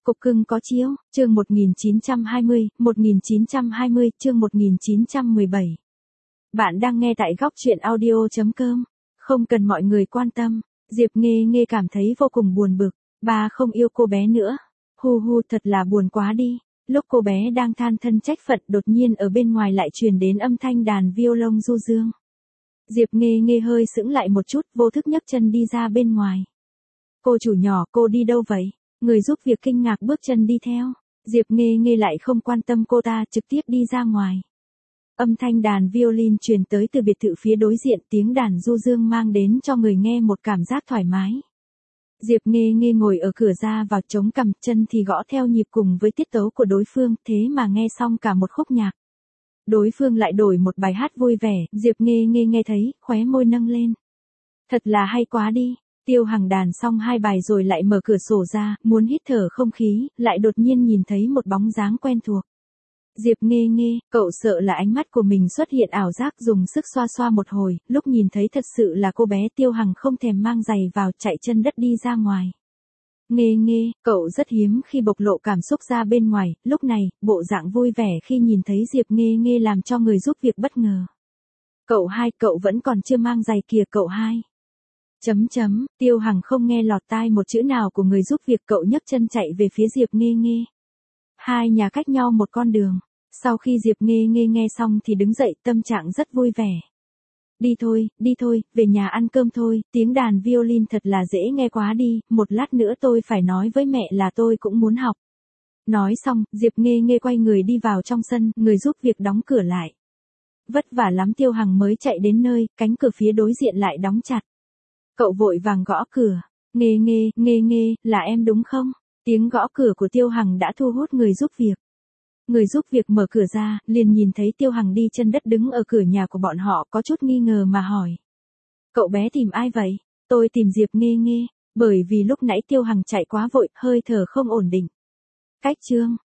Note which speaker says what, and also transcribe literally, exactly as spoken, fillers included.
Speaker 1: Cục cưng có chiếu, chương một nghìn chín trăm hai mươi, một nghìn chín trăm hai mươi, chương một nghìn chín trăm mười bảy. Bạn đang nghe tại góc truyện audio chấm com. Không cần mọi người quan tâm, Diệp Nghê Nghê cảm thấy vô cùng buồn bực, ba không yêu cô bé nữa. Hu hu, thật là buồn quá đi. Lúc cô bé đang than thân trách phận, đột nhiên ở bên ngoài lại truyền đến âm thanh đàn violon du dương. Diệp Nghê Nghê hơi sững lại một chút, vô thức nhấc chân đi ra bên ngoài. Cô chủ nhỏ, cô đi đâu vậy? Người giúp việc kinh ngạc bước chân đi theo. Diệp Nghê Nghê lại không quan tâm cô ta, trực tiếp đi ra ngoài. Âm thanh đàn violin truyền tới từ biệt thự phía đối diện, tiếng đàn du dương mang đến cho người nghe một cảm giác thoải mái. Diệp Nghê Nghê ngồi ở cửa ra vào, chống cằm, chân thì gõ theo nhịp cùng với tiết tấu của đối phương, thế mà nghe xong cả một khúc nhạc. Đối phương lại đổi một bài hát vui vẻ, Diệp Nghê Nghê nghe thấy, khóe môi nâng lên. Thật là hay quá đi. Tiêu Hằng đàn xong hai bài rồi lại mở cửa sổ ra, muốn hít thở không khí, lại đột nhiên nhìn thấy một bóng dáng quen thuộc. Diệp Nghê Nghê, cậu sợ là ánh mắt của mình xuất hiện ảo giác, dùng sức xoa xoa một hồi, lúc nhìn thấy thật sự là cô bé. Tiêu Hằng không thèm mang giày vào, chạy chân đất đi ra ngoài. Nghê Nghê, cậu rất hiếm khi bộc lộ cảm xúc ra bên ngoài, lúc này, bộ dạng vui vẻ khi nhìn thấy Diệp Nghê Nghê làm cho người giúp việc bất ngờ. Cậu hai, cậu vẫn còn chưa mang giày kìa cậu hai. Chấm chấm, Tiêu Hằng không nghe lọt tai một chữ nào của người giúp việc, cậu nhấc chân chạy về phía Diệp Nghê Nghê. Hai nhà cách nhau một con đường. Sau khi Diệp Nghê Nghê nghe xong thì đứng dậy, tâm trạng rất vui vẻ. Đi thôi, đi thôi, về nhà ăn cơm thôi, tiếng đàn violin thật là dễ nghe quá đi, một lát nữa tôi phải nói với mẹ là tôi cũng muốn học. Nói xong, Diệp Nghê Nghê quay người đi vào trong sân, người giúp việc đóng cửa lại. Vất vả lắm Tiêu Hằng mới chạy đến nơi, cánh cửa phía đối diện lại đóng chặt. Cậu vội vàng gõ cửa. Nghê Nghê, Nghê Nghê, là em đúng không? Tiếng gõ cửa của Tiêu Hằng đã thu hút người giúp việc. Người giúp việc mở cửa ra, liền nhìn thấy Tiêu Hằng đi chân đất đứng ở cửa nhà của bọn họ, có chút nghi ngờ mà hỏi. Cậu bé tìm ai vậy? Tôi tìm Diệp Nghê Nghê, bởi vì lúc nãy Tiêu Hằng chạy quá vội, hơi thở không ổn định. Cách chương,